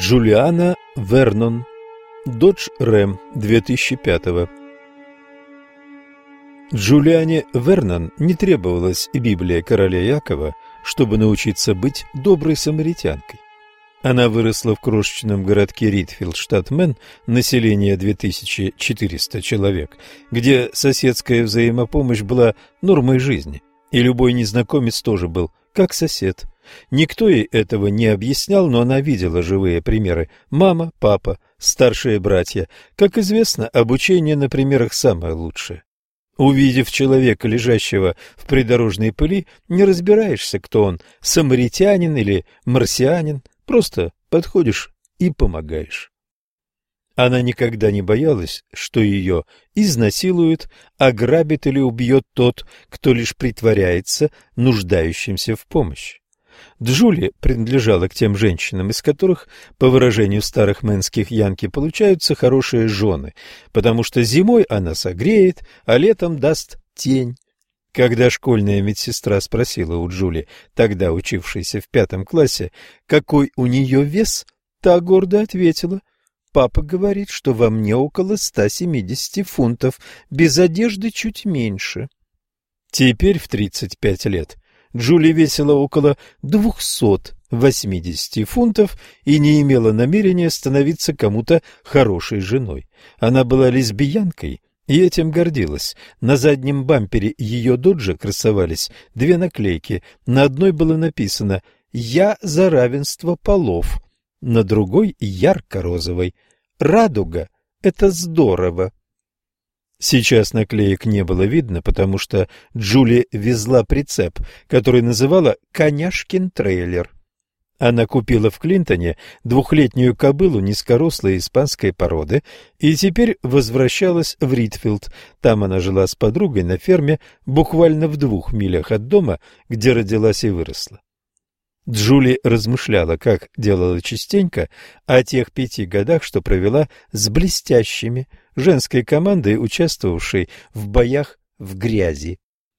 Джулиана Вернон. Dodge Ram 2005. Джулиане Вернон не требовалась Библия короля Якова, чтобы научиться быть доброй самаритянкой. Она выросла в крошечном городке Ритфилд, штат Мэн, население 2400 человек, где соседская взаимопомощь была нормой жизни, и любой незнакомец тоже был как сосед. Никто ей этого не объяснял, но она видела живые примеры: мама, папа, старшие братья. Как известно, обучение на примерах самое лучшее. Увидев человека, лежащего в придорожной пыли, не разбираешься, кто он, самаритянин или марсианин, просто подходишь и помогаешь. Она никогда не боялась, что ее изнасилует, ограбит или убьет тот, кто лишь притворяется нуждающимся в помощи. Джули принадлежала к тем женщинам, из которых, по выражению старых мэнских янки, получаются хорошие жены, потому что зимой она согреет, а летом даст тень. Когда школьная медсестра спросила у Джули, тогда учившейся в 5 классе, какой у нее вес, та гордо ответила: «Папа говорит, что во мне около 170 фунтов, без одежды чуть меньше». Теперь в 35 лет Джули весила около 280 фунтов и не имела намерения становиться кому-то хорошей женой. Она была лесбиянкой и этим гордилась. На заднем бампере ее доджа красовались 2 наклейки. На одной было написано «Я за равенство полов», на другой ярко-розовой «Радуга – это здорово». Сейчас наклеек не было видно, потому что Джули везла прицеп, который называла «Коняшкин трейлер». Она купила в Клинтоне 2-летнюю кобылу низкорослой испанской породы и теперь возвращалась в Ритфилд. Там она жила с подругой на ферме буквально в 2 милях от дома, где родилась и выросла. Джули размышляла, как делала частенько, о тех 5 годах, что провела с блестящими женской командой, участвовавшей в боях в грязи.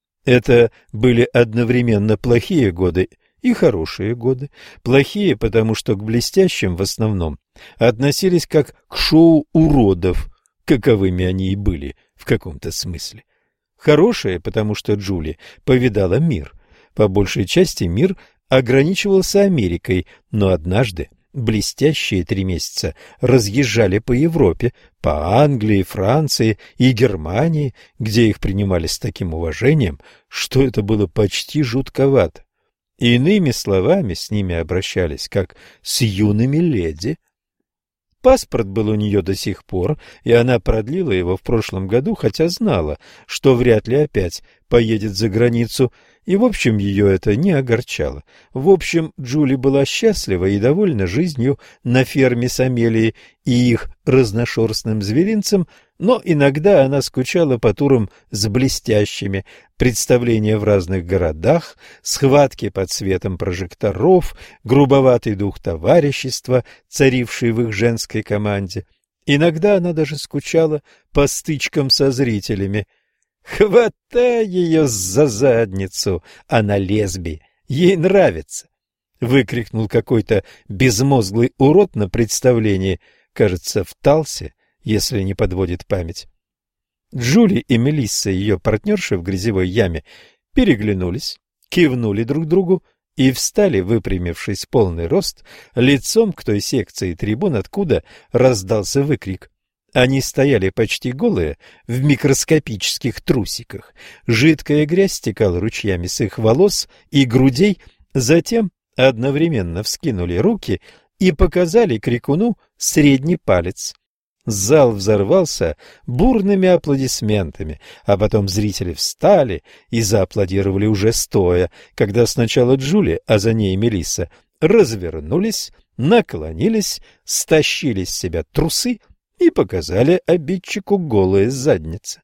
Это были одновременно плохие годы и хорошие годы. Плохие, потому что к блестящим в основном относились как к шоу уродов, каковыми они и были в каком-то смысле. Хорошие, потому что Джули повидала мир. По большей части мир ограничивался Америкой, но однажды блестящие 3 месяца разъезжали по Европе, по Англии, Франции и Германии, где их принимали с таким уважением, что это было почти жутковато. Иными словами, с ними обращались как с юными леди. Паспорт был у нее до сих пор, и она продлила его в прошлом году, хотя знала, что вряд ли опять поедет за границу, и, в общем, ее это не огорчало. В общем, Джули была счастлива и довольна жизнью на ферме с Амелией и их разношерстным зверинцем, но иногда она скучала по турам с блестящими, представления в разных городах, схватки под светом прожекторов, грубоватый дух товарищества, царивший в их женской команде. Иногда она даже скучала по стычкам со зрителями. «Хватай ее за задницу, она лесби, ей нравится!» — выкрикнул какой-то безмозглый урод на представлении, кажется, в Талсе, если не подводит память. Джули и Мелисса, ее партнерши в грязевой яме, переглянулись, кивнули друг другу и встали, выпрямившись в полный рост, лицом к той секции трибун, откуда раздался выкрик. Они стояли почти голые, в микроскопических трусиках. Жидкая грязь стекала ручьями с их волос и грудей, затем одновременно вскинули руки и показали крикуну средний палец. Зал взорвался бурными аплодисментами, а потом зрители встали и зааплодировали уже стоя, когда сначала Джули, а за ней Мелисса, развернулись, наклонились, стащили с себя трусы и показали обидчику голые задницы.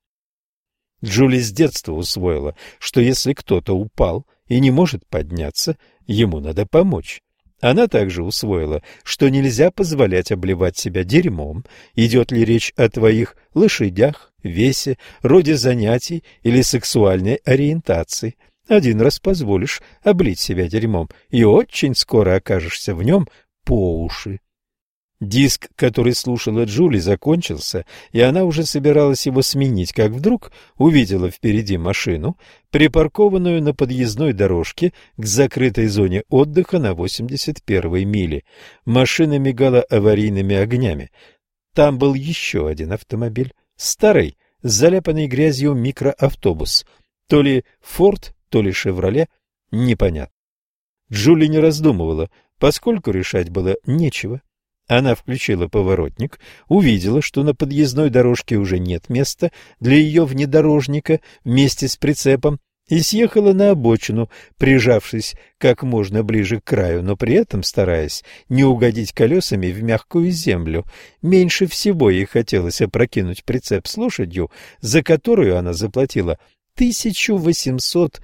Джули с детства усвоила, что если кто-то упал и не может подняться, ему надо помочь. Она также усвоила, что нельзя позволять обливать себя дерьмом, идет ли речь о твоих лошадях, весе, роде занятий или сексуальной ориентации. Один раз позволишь облить себя дерьмом, и очень скоро окажешься в нем по уши. Диск, который слушала Джули, закончился, и она уже собиралась его сменить, как вдруг увидела впереди машину, припаркованную на подъездной дорожке к закрытой зоне отдыха на 81-й миле. Машина мигала аварийными огнями. Там был еще один автомобиль, старый, с заляпанной грязью микроавтобус. То ли «Форд», то ли «Шевроле», непонятно. Джули не раздумывала, поскольку решать было нечего. Она включила поворотник, увидела, что на подъездной дорожке уже нет места для ее внедорожника вместе с прицепом, и съехала на обочину, прижавшись как можно ближе к краю, но при этом стараясь не угодить колесами в мягкую землю. Меньше всего ей хотелось опрокинуть прицеп с лошадью, за которую она заплатила $1800.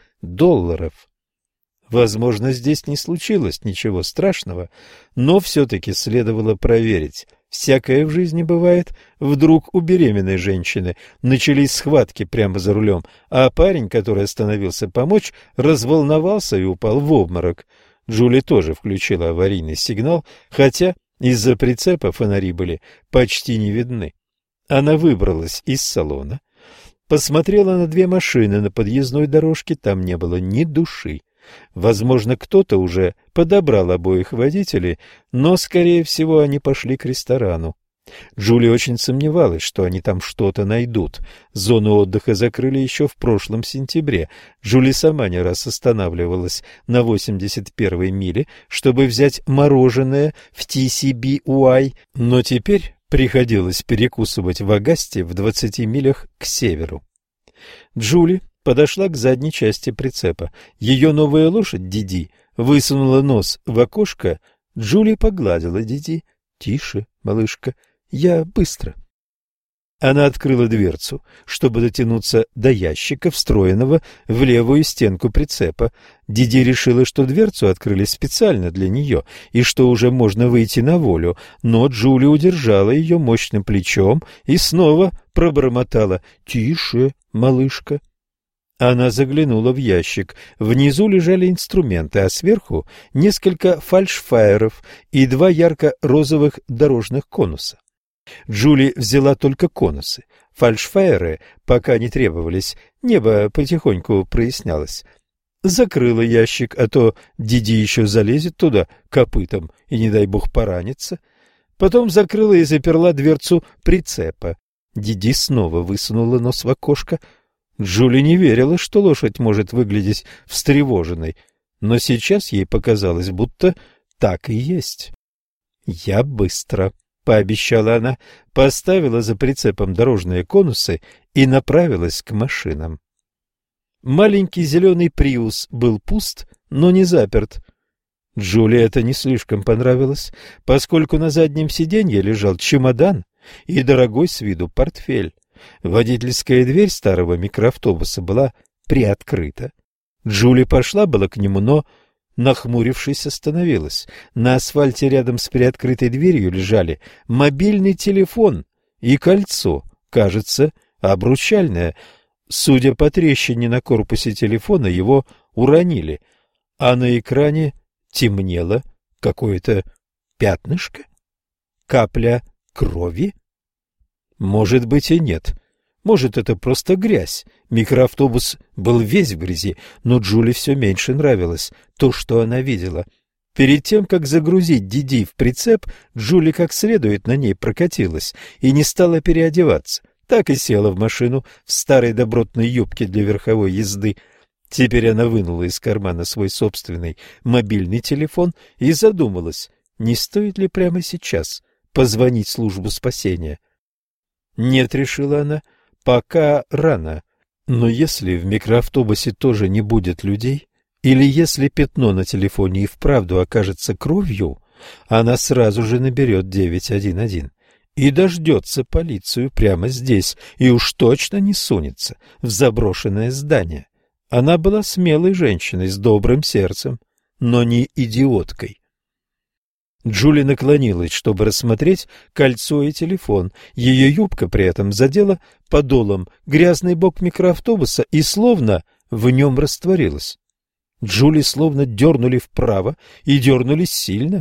Возможно, здесь не случилось ничего страшного, но все-таки следовало проверить. Всякое в жизни бывает. Вдруг у беременной женщины начались схватки прямо за рулем, а парень, который остановился помочь, разволновался и упал в обморок. Джули тоже включила аварийный сигнал, хотя из-за прицепа фонари были почти не видны. Она выбралась из салона, посмотрела на две машины на подъездной дорожке, там не было ни души. Возможно, кто-то уже подобрал обоих водителей, но, скорее всего, они пошли к ресторану. Джули очень сомневалась, что они там что-то найдут. Зону отдыха закрыли еще в прошлом сентябре. Джули сама не раз останавливалась на 81-й миле, чтобы взять мороженое в TCBY, но теперь приходилось перекусывать в Агасте в 20 милях к северу. Джули подошла к задней части прицепа. Ее новая лошадь Диди высунула нос в окошко. Джули погладила Диди. «Тише, малышка, я быстро». Она открыла дверцу, чтобы дотянуться до ящика, встроенного в левую стенку прицепа. Диди решила, что дверцу открыли специально для нее и что уже можно выйти на волю, но Джули удержала ее мощным плечом и снова пробормотала: «Тише, малышка». Она заглянула в ящик. Внизу лежали инструменты, а сверху несколько фальшфайеров и два ярко-розовых дорожных конуса. Джули взяла только конусы. Фальшфайеры пока не требовались, небо потихоньку прояснялось. Закрыла ящик, а то Диди еще залезет туда копытом и, не дай бог, поранится. Потом закрыла и заперла дверцу прицепа. Диди снова высунула нос в окошко. Джули не верила, что лошадь может выглядеть встревоженной, но сейчас ей показалось, будто так и есть. «Я быстро», — пообещала она, поставила за прицепом дорожные конусы и направилась к машинам. Маленький зеленый «Приус» был пуст, но не заперт. Джули это не слишком понравилось, поскольку на заднем сиденье лежал чемодан и дорогой с виду портфель. Водительская дверь старого микроавтобуса была приоткрыта. Джули пошла было к нему, но, нахмурившись, остановилась. На асфальте рядом с приоткрытой дверью лежали мобильный телефон и кольцо, кажется, обручальное. Судя по трещине на корпусе телефона, его уронили, а на экране темнело какое-то пятнышко, капля крови. Может быть и нет. Может, это просто грязь. Микроавтобус был весь в грязи, но Джули все меньше нравилось то, что она видела. Перед тем, как загрузить Диди в прицеп, Джули как следует на ней прокатилась и не стала переодеваться. Так и села в машину в старой добротной юбке для верховой езды. Теперь она вынула из кармана свой собственный мобильный телефон и задумалась, не стоит ли прямо сейчас позвонить в службу спасения. Нет, решила она, пока рано. Но если в микроавтобусе тоже не будет людей, или если пятно на телефоне и вправду окажется кровью, она сразу же наберет 911 и дождется полицию прямо здесь, и уж точно не сунется в заброшенное здание. Она была смелой женщиной с добрым сердцем, но не идиоткой. Джули наклонилась, чтобы рассмотреть кольцо и телефон. Ее юбка при этом задела подолом грязный бок микроавтобуса и словно в нем растворилась. Джули словно дернули вправо и дернули сильно.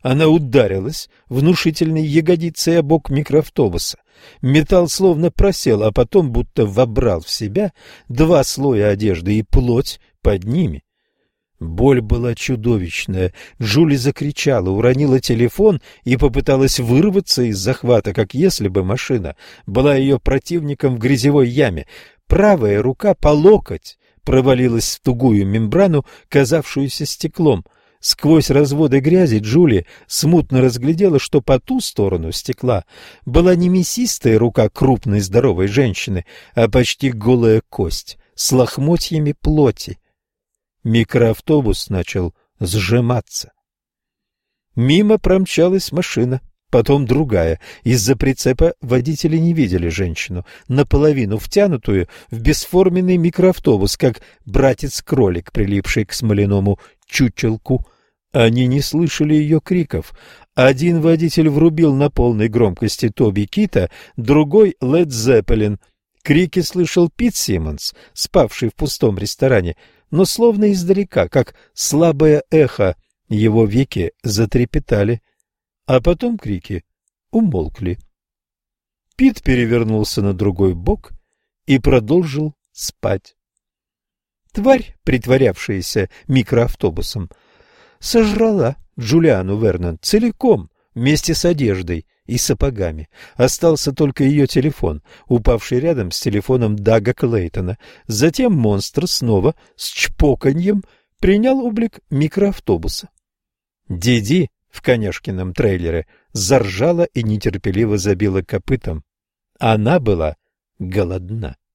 Она ударилась внушительной ягодицей о бок микроавтобуса. Металл словно просел, а потом будто вобрал в себя 2 слоя одежды и плоть под ними. Боль была чудовищная. Джули закричала, уронила телефон и попыталась вырваться из захвата, как если бы машина была ее противником в грязевой яме. Правая рука по локоть провалилась в тугую мембрану, казавшуюся стеклом. Сквозь разводы грязи Джули смутно разглядела, что по ту сторону стекла была не мясистая рука крупной здоровой женщины, а почти голая кость с лохмотьями плоти. Микроавтобус начал сжиматься. Мимо промчалась машина, потом другая. Из-за прицепа водители не видели женщину, наполовину втянутую в бесформенный микроавтобус, как братец-кролик, прилипший к смоляному чучелку. Они не слышали ее криков. Один водитель врубил на полной громкости Тоби Кита, другой — Лед Зеппелин. Крики слышал Пит Симмонс, спавший в пустом ресторане, но словно издалека, как слабое эхо, его веки затрепетали, а потом крики умолкли. Пит перевернулся на другой бок и продолжил спать. Тварь, притворявшаяся микроавтобусом, сожрала Джулиану Вернон целиком, вместе с одеждой и сапогами. Остался только ее телефон, упавший рядом с телефоном Дага Клейтона. Затем монстр снова с чпоканьем принял облик микроавтобуса. Диди в коняшкином трейлере заржала и нетерпеливо забила копытом. Она была голодна.